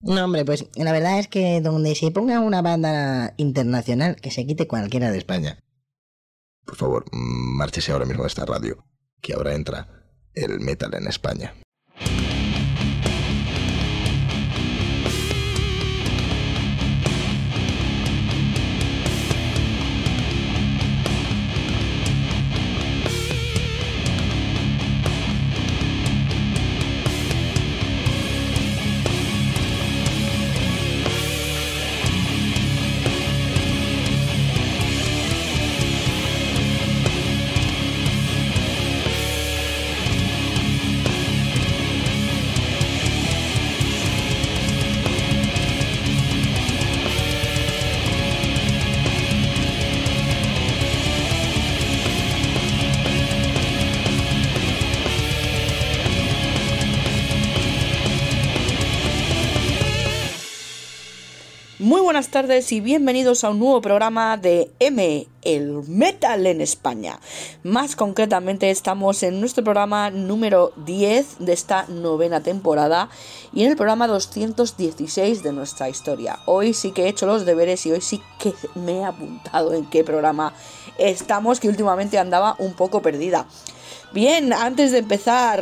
No, hombre, pues la verdad es que donde se ponga una banda internacional, que se quite cualquiera de España. Por favor, márchese ahora mismo de esta radio, que ahora entra el metal en España. Muy buenas tardes y bienvenidos a un nuevo programa de el metal en España. Más concretamente estamos en nuestro programa número 10 de esta novena temporada y en el programa 216 de nuestra historia. Hoy sí que he hecho los deberes y hoy sí que me he apuntado en qué programa estamos, que últimamente andaba un poco perdida. Bien, antes de empezar,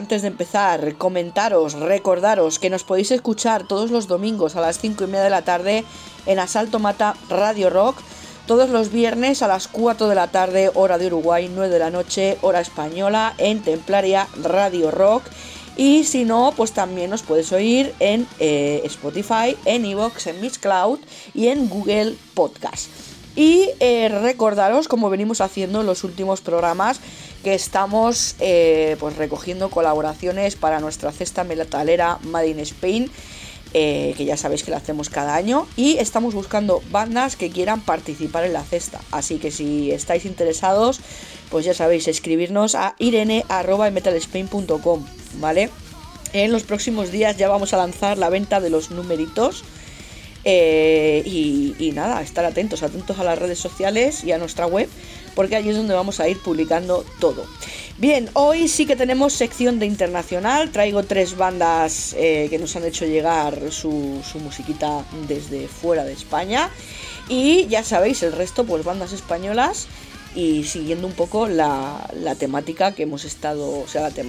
recordaros que nos podéis escuchar todos los domingos a las 5:30 de la tarde en Asalto Mata Radio Rock, todos los viernes a las 4 de la tarde, hora de Uruguay, 9 de la noche, hora española, en Templaria Radio Rock. Y si no, pues también nos puedes oír en Spotify, en iVoox, en Mixcloud y en Google Podcast. Y recordaros, como venimos haciendo en los últimos programas, que estamos pues recogiendo colaboraciones para nuestra cesta metalera Made in Spain, que ya sabéis que la hacemos cada año, y estamos buscando bandas que quieran participar en la cesta. Así que si estáis interesados, pues ya sabéis, escribirnos a irene@metalspain.com, ¿vale? En los próximos días ya vamos a lanzar la venta de los numeritos. Y nada, estar atentos a las redes sociales y a nuestra web, porque allí es donde vamos a ir publicando todo. Bien, hoy sí que tenemos sección de internacional. Traigo 3 bandas que nos han hecho llegar su musiquita desde fuera de España. Y ya sabéis, el resto pues bandas españolas, y siguiendo un poco la temática que hemos estado,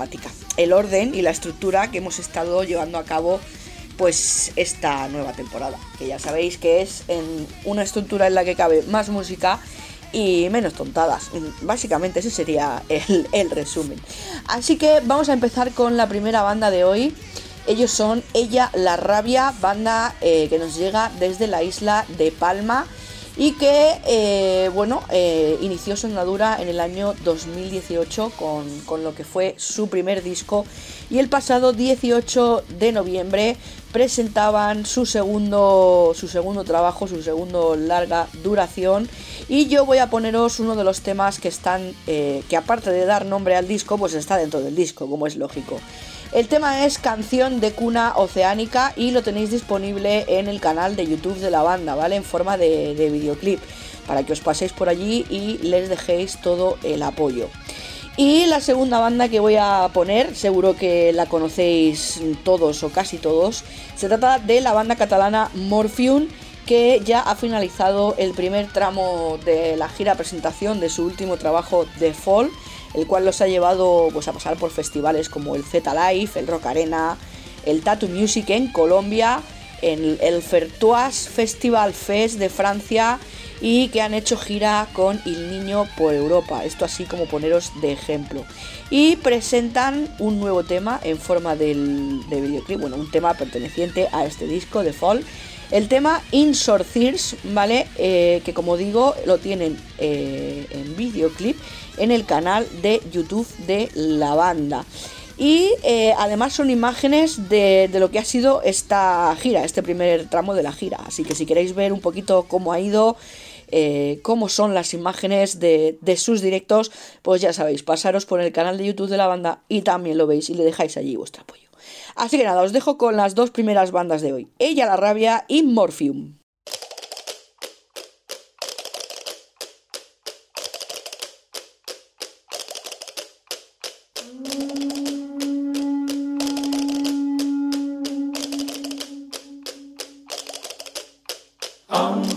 el orden y la estructura que hemos estado llevando a cabo pues esta nueva temporada, que ya sabéis que es en una estructura en la que cabe más música y menos tontadas. Básicamente ese sería el resumen. Así que vamos a empezar con la primera banda de hoy. Ellos son Ella La Rabia, banda que nos llega desde la isla de Palma y que inició su andadura en el año 2018 con lo que fue su primer disco, y el pasado 18 de noviembre presentaban su segundo trabajo, su segundo larga duración, y yo voy a poneros uno de los temas que están, que aparte de dar nombre al disco, pues está dentro del disco, como es lógico. El tema es Canción de Cuna Oceánica y lo tenéis disponible en el canal de YouTube de la banda, ¿vale? En forma de videoclip, para que os paséis por allí y les dejéis todo el apoyo. Y la segunda banda que voy a poner, seguro que la conocéis todos o casi todos, se trata de la banda catalana Morphium, que ya ha finalizado el primer tramo de la gira presentación de su último trabajo, The Fall, el cual los ha llevado pues a pasar por festivales como el Z-Live, el Rock Arena, el Tattoo Music en Colombia, el Fertoise Festival Fest de Francia, y que han hecho gira con Il Niño por Europa. Esto así como poneros de ejemplo. Y presentan un nuevo tema en forma de videoclip, bueno, un tema perteneciente a este disco de Fall. El tema In Short Thirds, ¿vale? Que como digo, lo tienen en videoclip en el canal de YouTube de la banda. Y además son imágenes de lo que ha sido esta gira, este primer tramo de la gira. Así que si queréis ver un poquito cómo ha ido, cómo son las imágenes de sus directos, pues ya sabéis, pasaros por el canal de YouTube de la banda y también lo veis y le dejáis allí vuestro apoyo. Así que nada, os dejo con las 2 primeras bandas de hoy, Ella La Rabia y Morphium.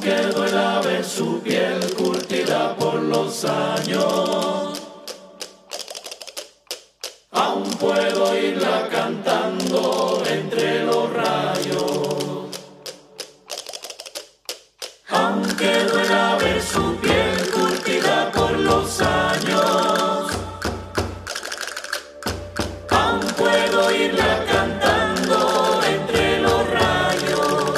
aunque duela ver su piel curtida por los años, aún puedo oírla cantando entre los rayos. Aunque duela ver su piel curtida por los años, aún puedo oírla cantando entre los rayos.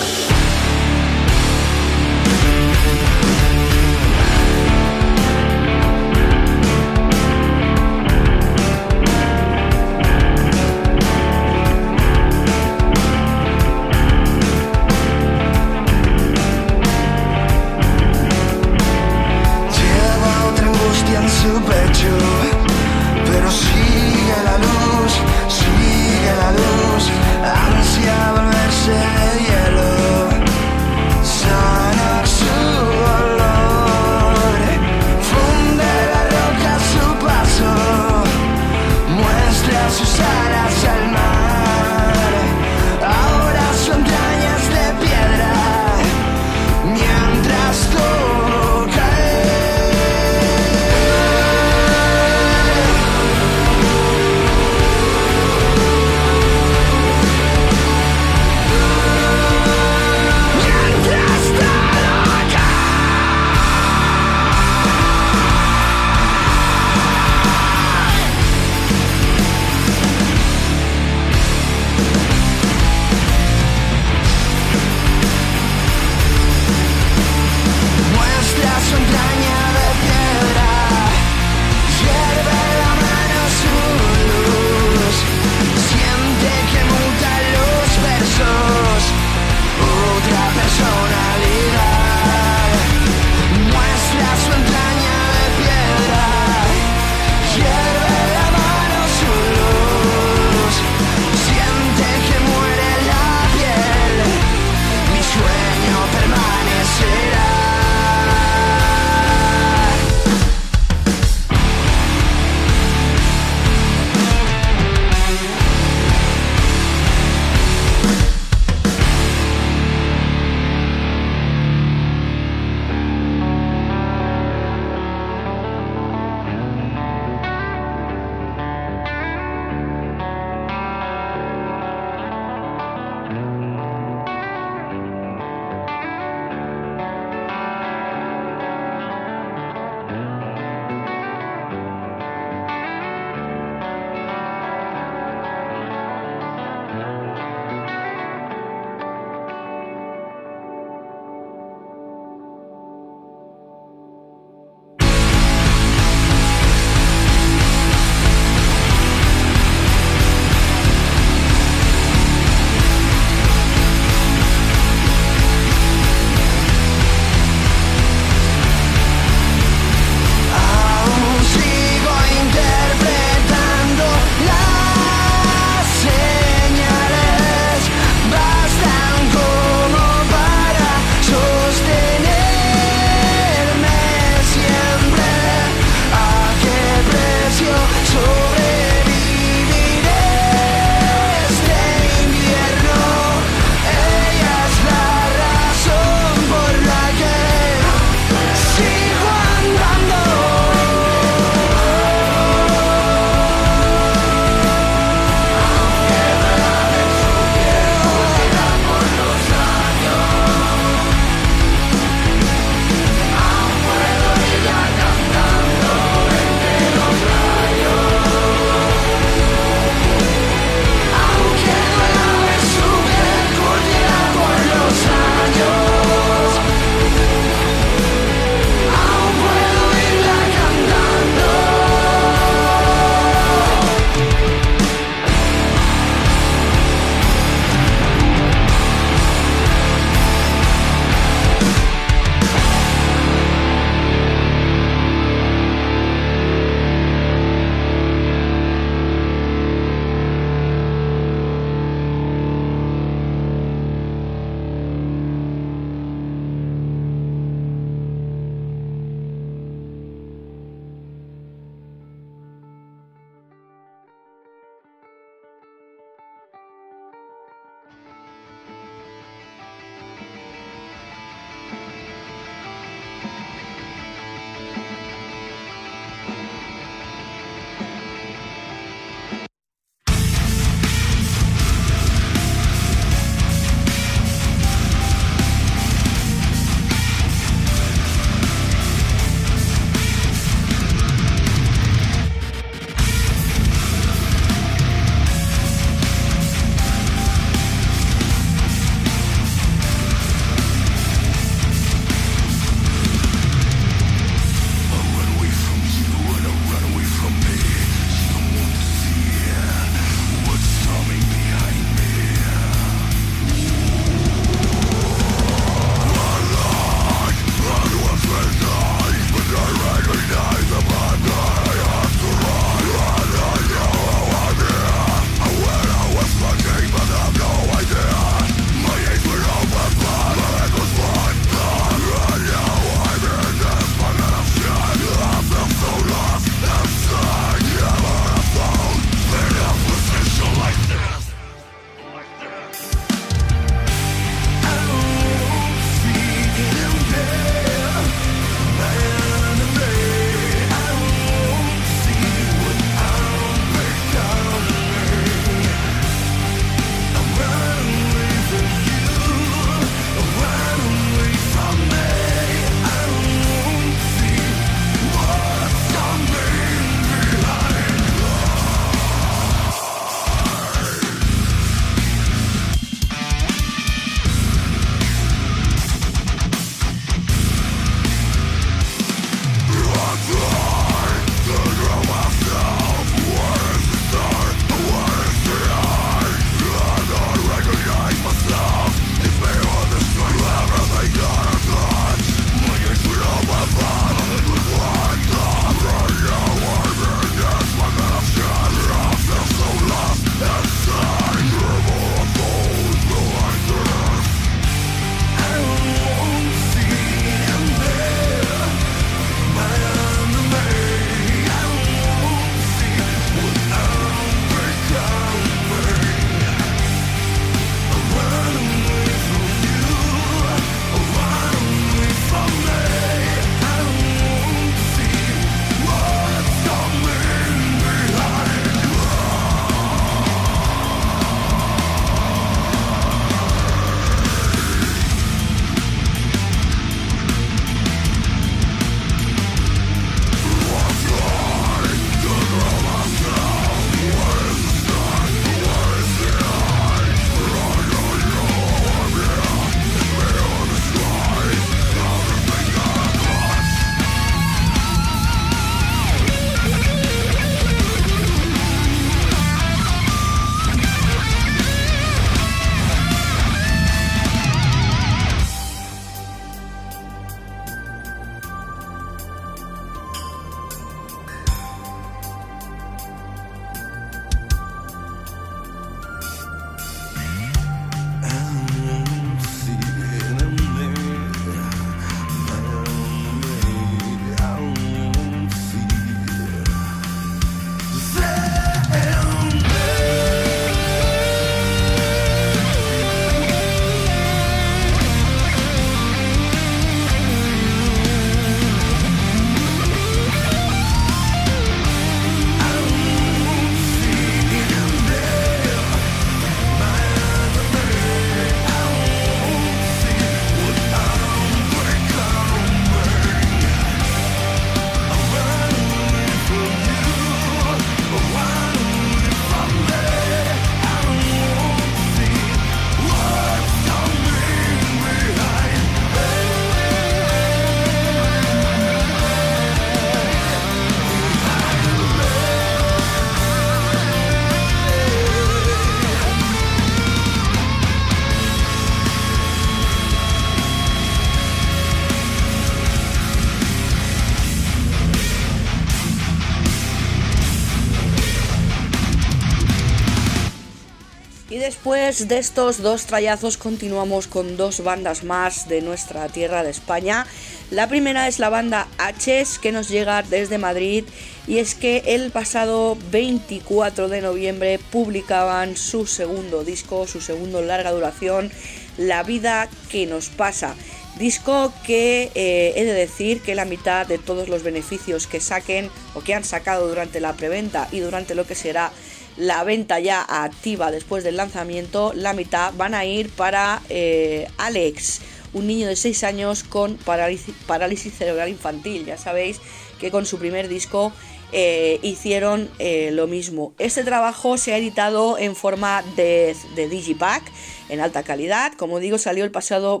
después de estos dos trayazos continuamos con dos bandas más de nuestra tierra de España. La primera es la banda H's, que nos llega desde Madrid, y es que el pasado 24 de noviembre publicaban su segundo disco, su segundo larga duración, La vida que nos pasa. Disco que he de decir que la mitad de todos los beneficios que saquen o que han sacado durante la preventa y durante lo que será la venta ya activa después del lanzamiento, la mitad van a ir para Alex, un niño de 6 años con parálisis cerebral infantil. Ya sabéis que con su primer disco hicieron lo mismo. Este trabajo se ha editado en forma de digipack en alta calidad. Como digo, salió el pasado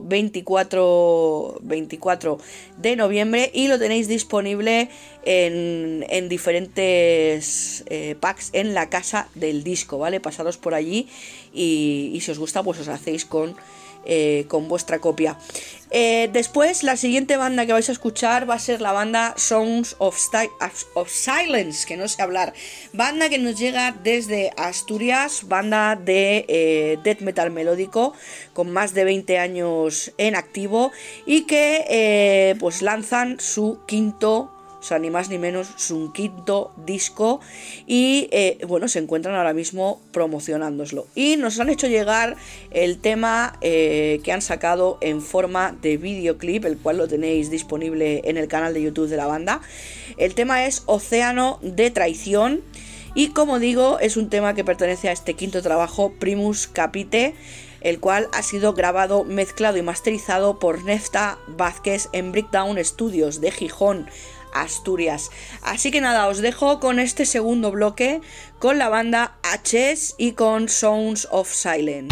24 de noviembre y lo tenéis disponible en diferentes packs en la casa del disco, ¿vale? Pasaros por allí y si os gusta, pues os hacéis con vuestra copia. Después, la siguiente banda que vais a escuchar va a ser la banda Sounds of Silence, que no sé hablar. Banda que nos llega desde Asturias, banda de death metal melódico con más de 20 años en activo y que pues lanzan su quinto, o sea, ni más ni menos, su quinto disco y bueno, se encuentran ahora mismo promocionándoslo. Y nos han hecho llegar el tema que han sacado en forma de videoclip, el cual lo tenéis disponible en el canal de YouTube de la banda. El tema es Océano de Traición y, como digo, es un tema que pertenece a este quinto trabajo, Primus Capite, el cual ha sido grabado, mezclado y masterizado por Nefta Vázquez en Breakdown Studios de Gijón, Asturias. Así que nada, os dejo con este segundo bloque, con la banda H's y con Sounds of Silence.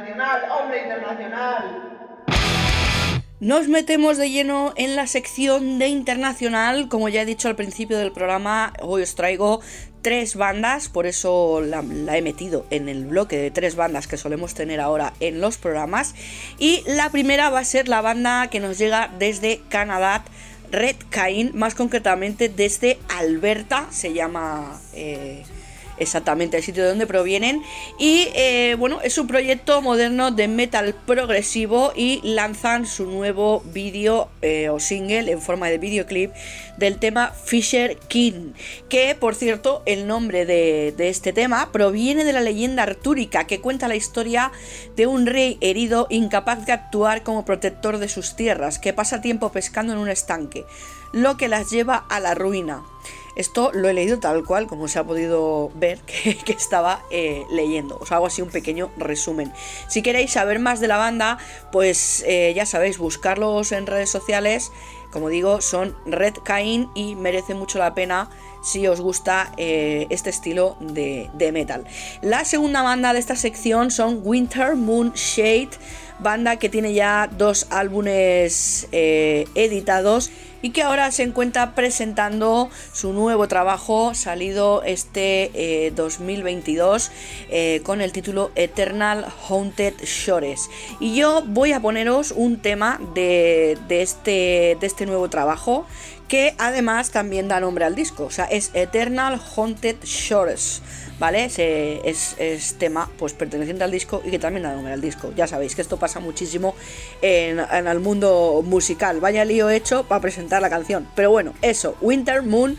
Internacional, hombre, internacional. Nos metemos de lleno en la sección de internacional. Como ya he dicho al principio del programa, hoy os traigo 3 bandas, por eso la he metido en el bloque de 3 bandas que solemos tener ahora en los programas. Y la primera va a ser la banda que nos llega desde Canadá, Red Cain, más concretamente desde Alberta, se llama exactamente el sitio de donde provienen. Y bueno, es un proyecto moderno de metal progresivo y lanzan su nuevo vídeo o single en forma de videoclip del tema Fisher King, que por cierto el nombre de este tema proviene de la leyenda artúrica que cuenta la historia de un rey herido incapaz de actuar como protector de sus tierras, que pasa tiempo pescando en un estanque, lo que las lleva a la ruina. Esto lo he leído tal cual como se ha podido ver que estaba leyendo. Os hago así un pequeño resumen. Si queréis saber más de la banda, pues ya sabéis, buscarlos en redes sociales. Como digo, son Red Cain y merece mucho la pena si os gusta este estilo de metal. La segunda banda de esta sección son Winter Moon Shade, banda que tiene ya 2 álbumes editados y que ahora se encuentra presentando su nuevo trabajo salido este 2022 con el título Eternal Haunted Shores. Y yo voy a poneros un tema de este nuevo trabajo, que además también da nombre al disco, o sea, es Eternal Haunted Shores, ¿vale? Es tema pues perteneciente al disco y que también da nombre al disco. Ya sabéis que esto pasa muchísimo en el mundo musical. Vaya lío hecho para presentar la canción. Pero bueno, eso, Winter Moon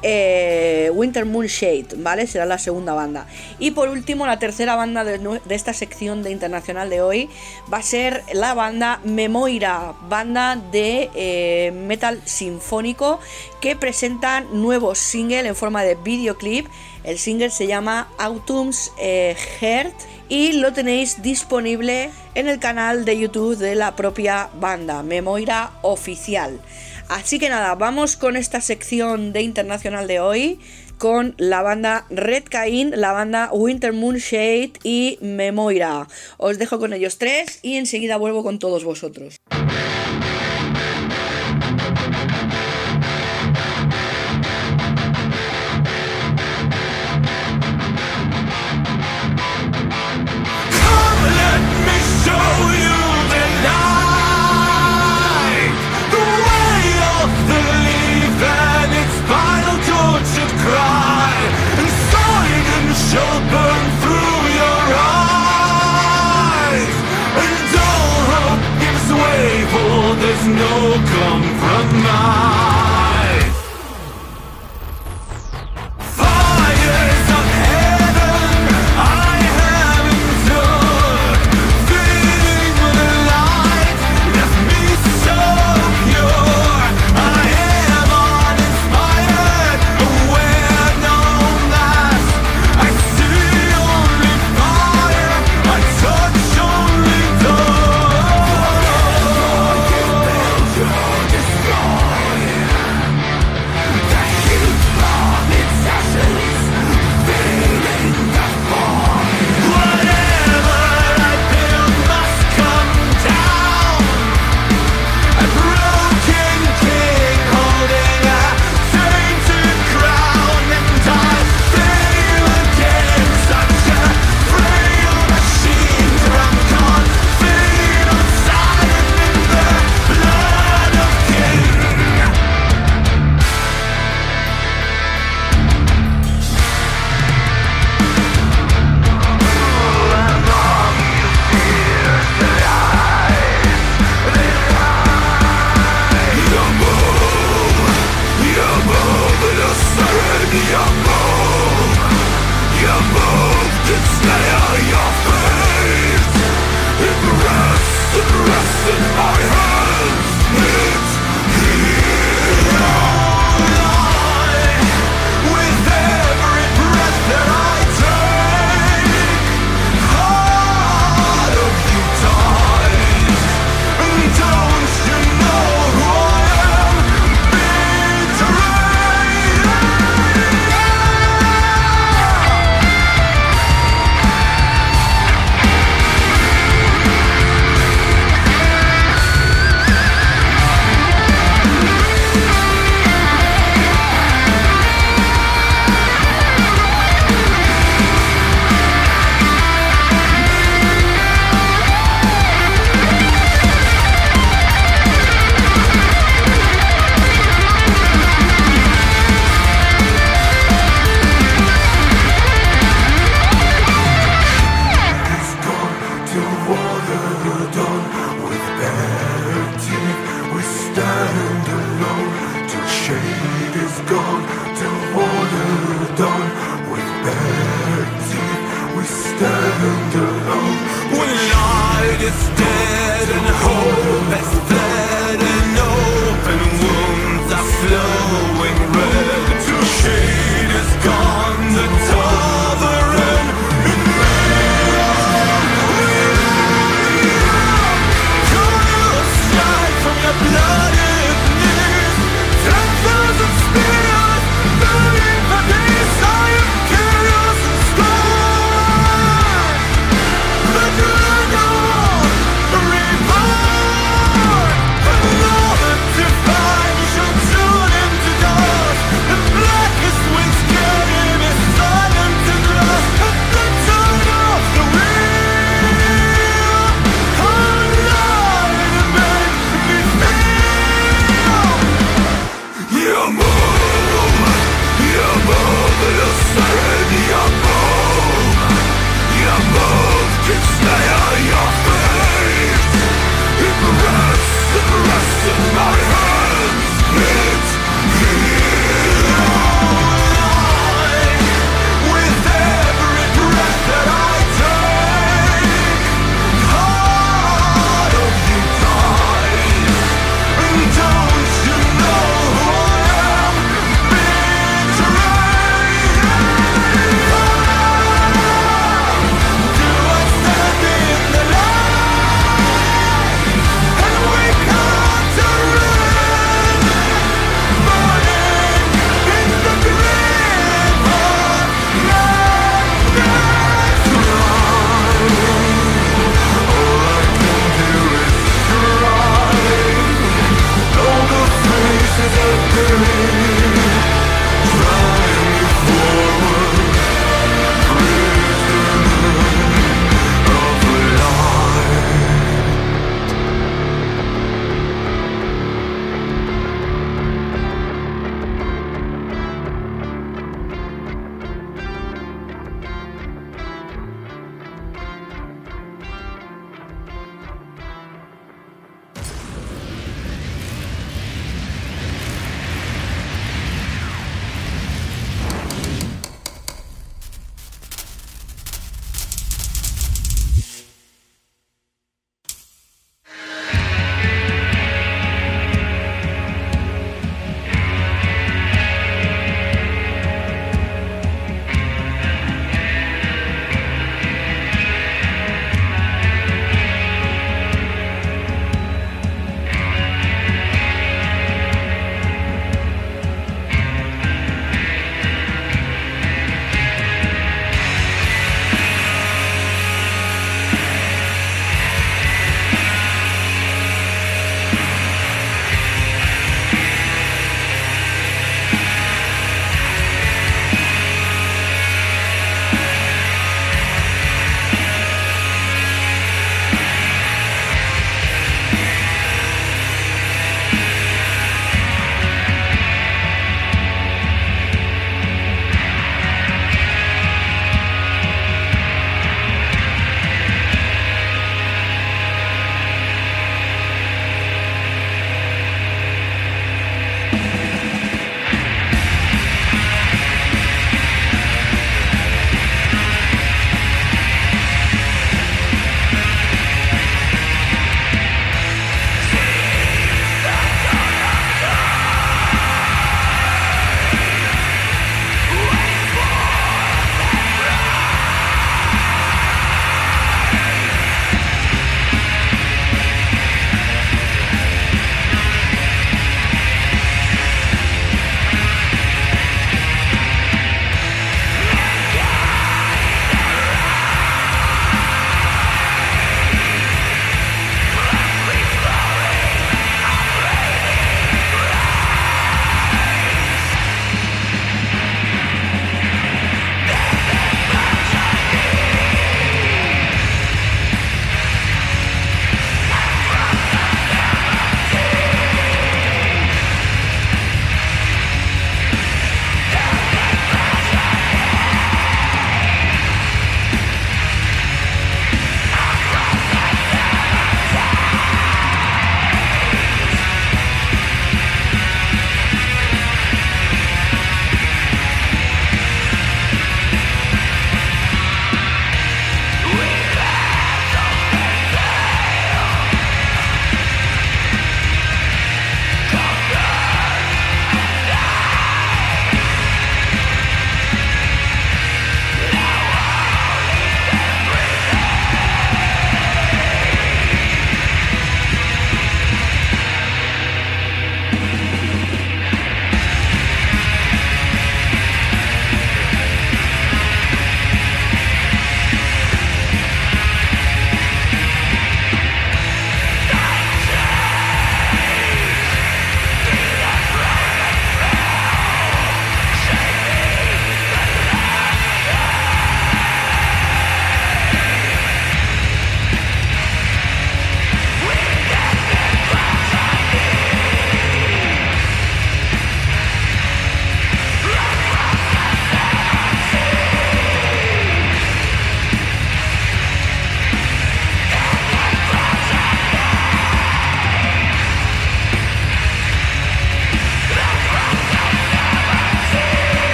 Shade, ¿vale? Será la segunda banda. Y por último, la tercera banda de esta sección de internacional de hoy va a ser la banda Memoira, banda de metal sinfónico que presenta nuevo single en forma de videoclip. El single se llama Autumn's Heart y lo tenéis disponible en el canal de YouTube de la propia banda, Memoira Oficial. Así que nada, vamos con esta sección de internacional de hoy, con la banda Red Cain, la banda Winter Moon Shade y Memoira. Os dejo con ellos 3 y enseguida vuelvo con todos vosotros. No compromise. Fires of heaven I have endured, feeding the light left me so pure. I am uninspired, aware no mass. I see only fire, I touch only dark.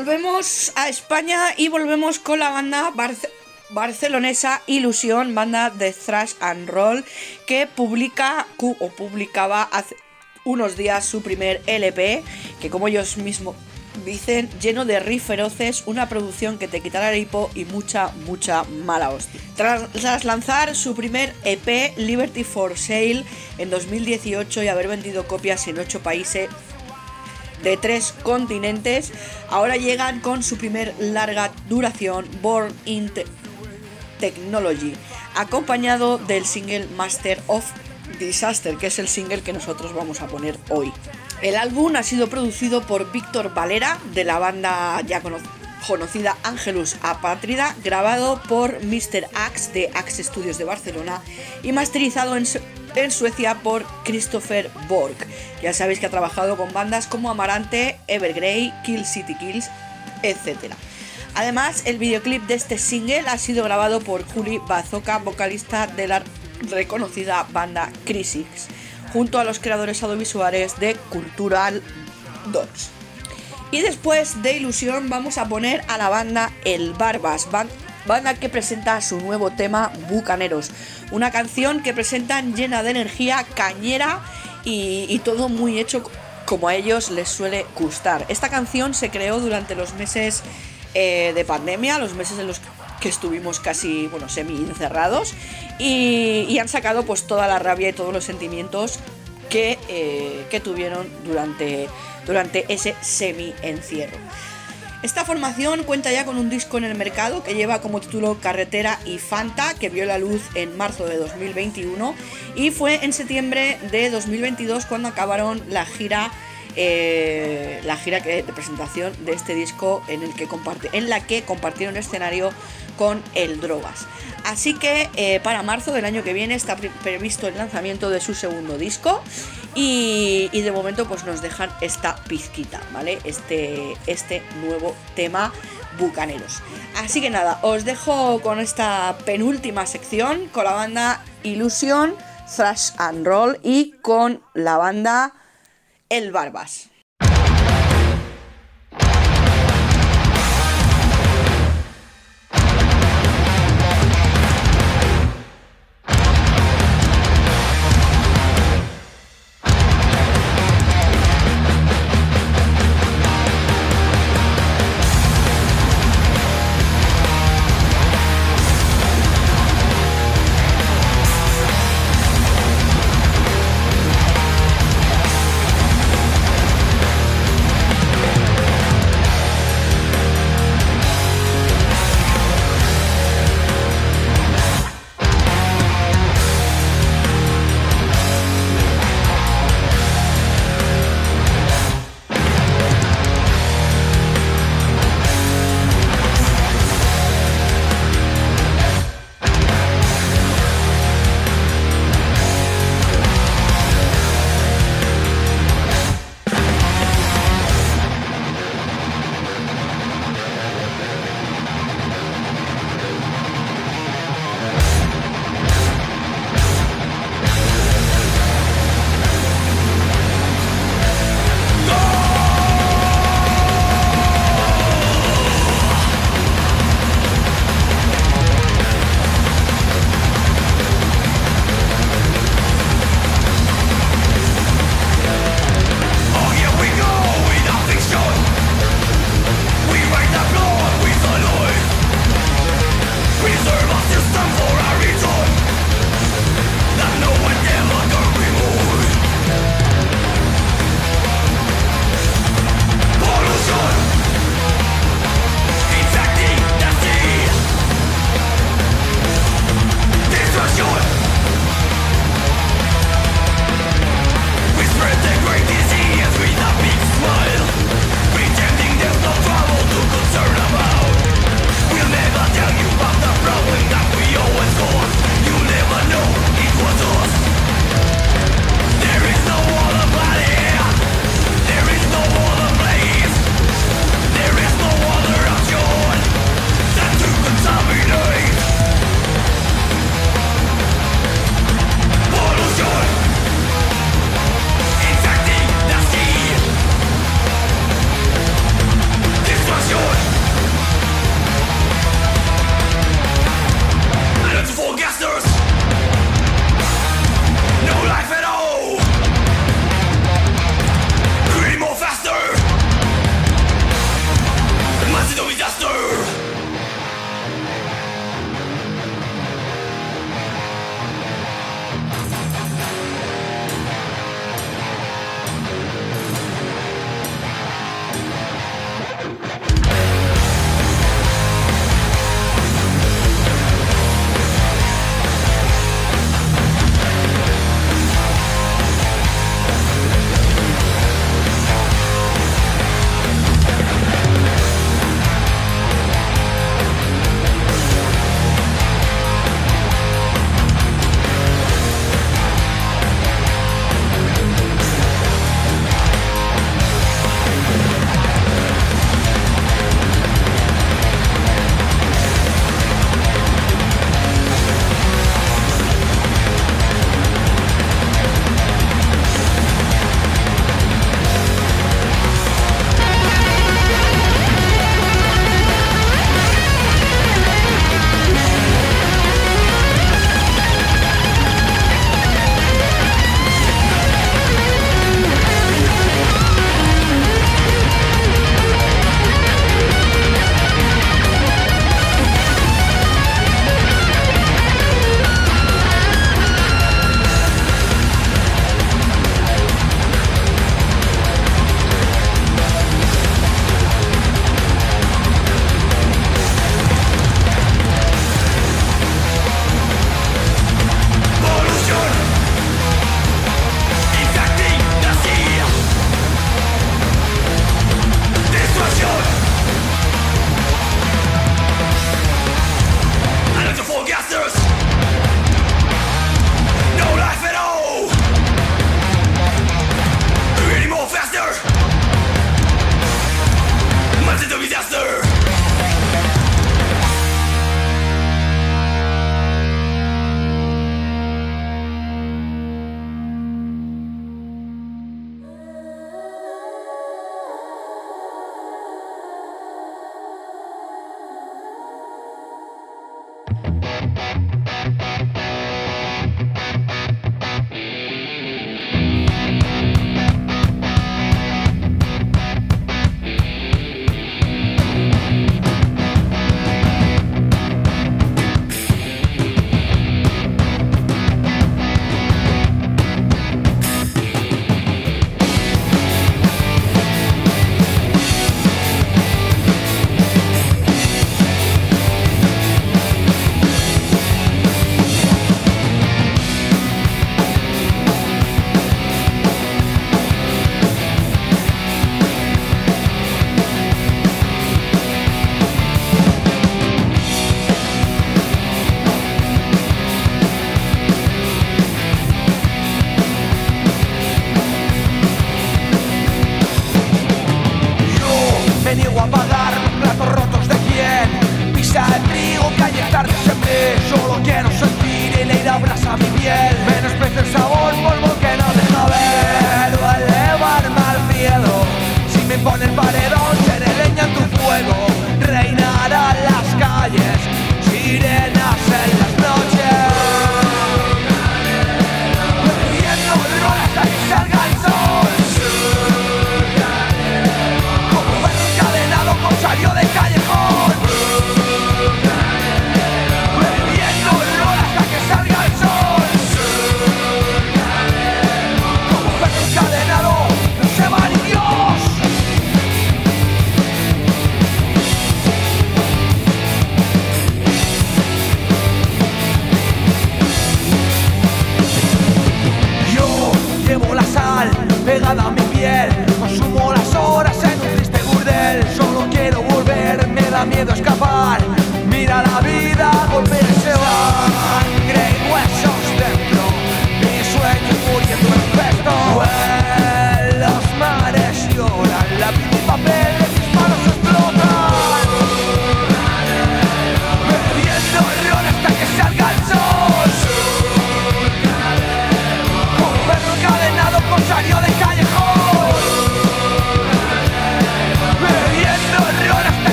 volvemos a España y volvemos con la banda barcelonesa Ilusión, banda de thrash and roll que publicaba hace unos días su primer LP, que como ellos mismos dicen, lleno de riffs feroces, una producción que te quitará el hipo y mucha mala hostia. Tras lanzar su primer EP, Liberty for Sale, en 2018 y haber vendido copias en 8 países de 3 continentes, ahora llegan con su primer larga duración, Born in Technology, acompañado del single Master of Disaster, que es el single que nosotros vamos a poner hoy. El álbum ha sido producido por Víctor Valera, de la banda ya conocida Angelus Apátrida, grabado por Mr. Axe de Axe Studios de Barcelona y masterizado en Suecia por Christopher Borg. Ya sabéis que ha trabajado con bandas como Amarante, Evergrey, Kill City Kills, etc. Además, el videoclip de este single ha sido grabado por Juli Bazooka, vocalista de la reconocida banda Crisis, junto a los creadores audiovisuales de Cultural Dogs. Y después de Ilusión vamos a poner a la banda El Barbas, banda que presenta su nuevo tema Bucaneros, una canción que presentan llena de energía, cañera y todo muy hecho como a ellos les suele gustar. Esta canción se creó durante los meses de pandemia, los meses en los que estuvimos casi, semi encerrados, y han sacado pues toda la rabia y todos los sentimientos que tuvieron durante ese semi encierro. Esta formación cuenta ya con un disco en el mercado que lleva como título Carretera y Fanta, que vio la luz en marzo de 2021, y fue en septiembre de 2022 cuando acabaron la gira de presentación de este disco en la que compartieron escenario con El Drogas. Así que para marzo del año que viene está previsto el lanzamiento de su segundo disco y de momento pues nos dejan esta pizquita, ¿vale? Este nuevo tema, Bucaneros. Así que nada, os dejo con esta penúltima sección con la banda Ilusión, Thrash and Roll y con la banda El Barbas.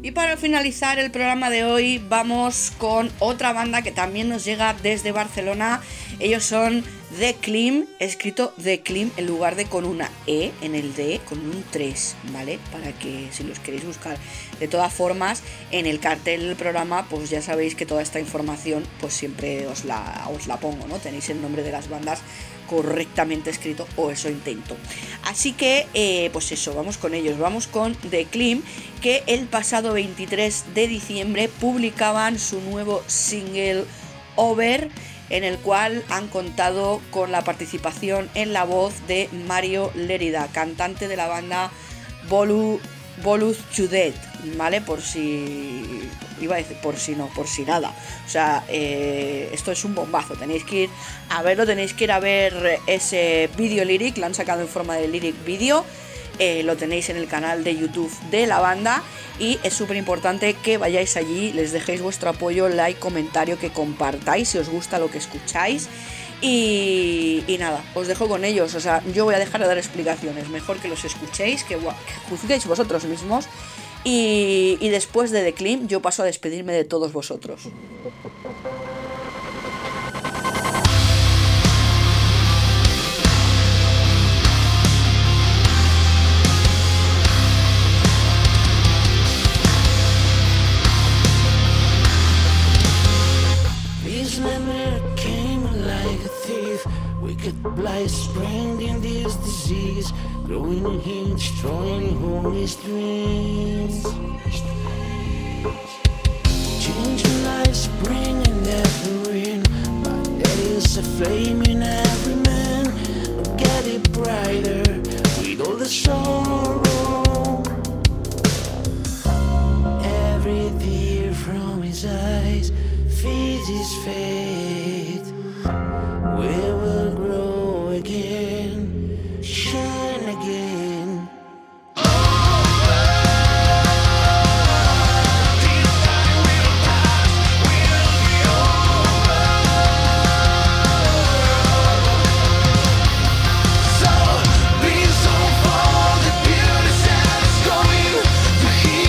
Y para finalizar el programa de hoy vamos con otra banda que también nos llega desde Barcelona. Ellos son The Clim, escrito The Clim en lugar de con una E en el D, con un 3, ¿vale? Para que si los queréis buscar. De todas formas, en el cartel del programa, pues ya sabéis que toda esta información pues siempre os la pongo, ¿no? Tenéis el nombre de las bandas correctamente escrito, o eso intento. Así que, pues eso, vamos con ellos. Vamos con The Clim, que el pasado 23 de diciembre publicaban su nuevo single Over, en el cual han contado con la participación en la voz de Mario Lérida, cantante de la banda Volus Judet, ¿vale? Por si... iba a decir por si no, por si nada. O sea, esto es un bombazo. Tenéis que ir a verlo, tenéis que ir a ver ese video lyric, lo han sacado en forma de lyric video. Lo tenéis en el canal de YouTube de la banda y es súper importante que vayáis allí, les dejéis vuestro apoyo, like, comentario, que compartáis si os gusta lo que escucháis y nada, os dejo con ellos. O sea, yo voy a dejar de dar explicaciones, mejor que los escuchéis, que juzguéis vosotros mismos y después de The Clim yo paso a despedirme de todos vosotros. Blight spring in this disease, growing in destroying holy streams. Changing lives, bringing death in, but there is a flame in every man. Get it brighter with all the sorrow. Every tear from his eyes feeds his faith. We will grow again, shine again.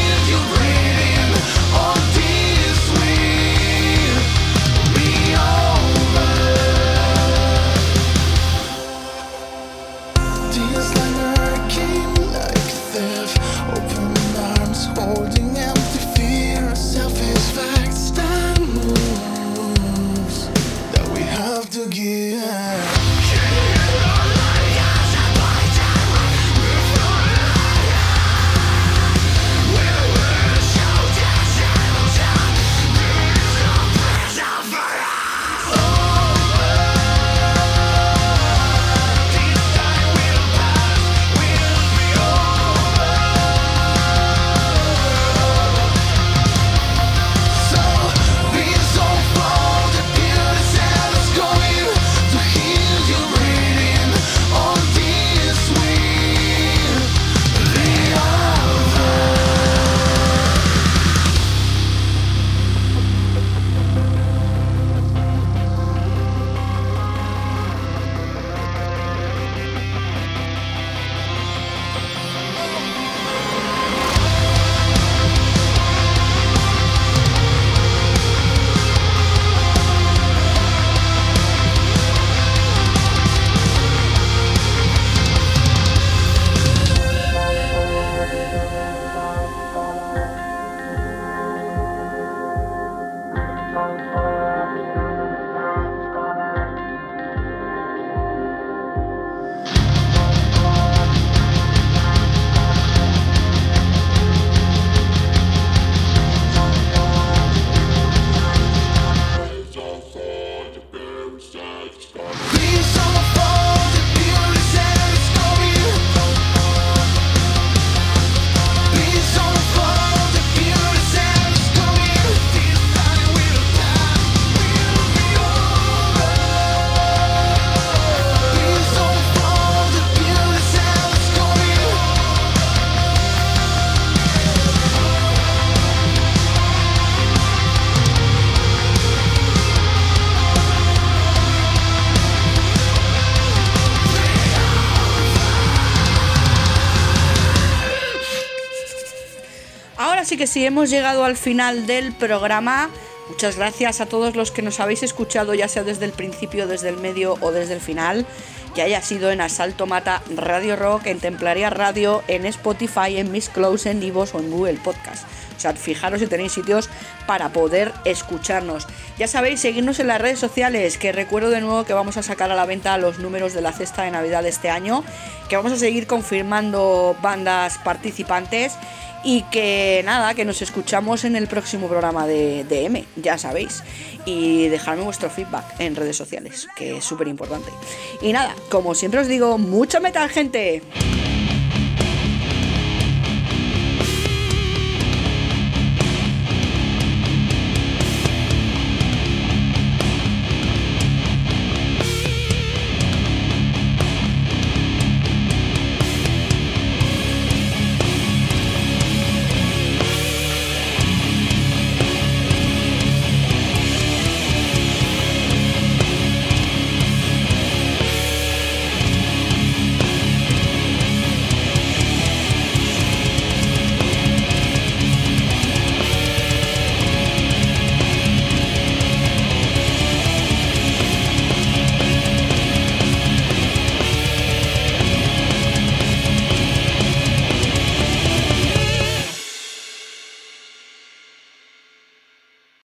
We all Ahora sí que sí, hemos llegado al final del programa. Muchas gracias a todos los que nos habéis escuchado, ya sea desde el principio, desde el medio o desde el final. Que haya sido en Asalto Mata Radio Rock, en Templaria Radio, en Spotify, en Miss Close, en iVoox o en Google Podcast. O sea, fijaros si tenéis sitios para poder escucharnos. Ya sabéis, seguirnos en las redes sociales, que recuerdo de nuevo que vamos a sacar a la venta los números de la cesta de Navidad de este año, que vamos a seguir confirmando bandas participantes y que nada, que nos escuchamos en el próximo programa de M, ya sabéis. Y dejadme vuestro feedback en redes sociales, que es súper importante. Y nada, como siempre os digo, mucho metal, gente.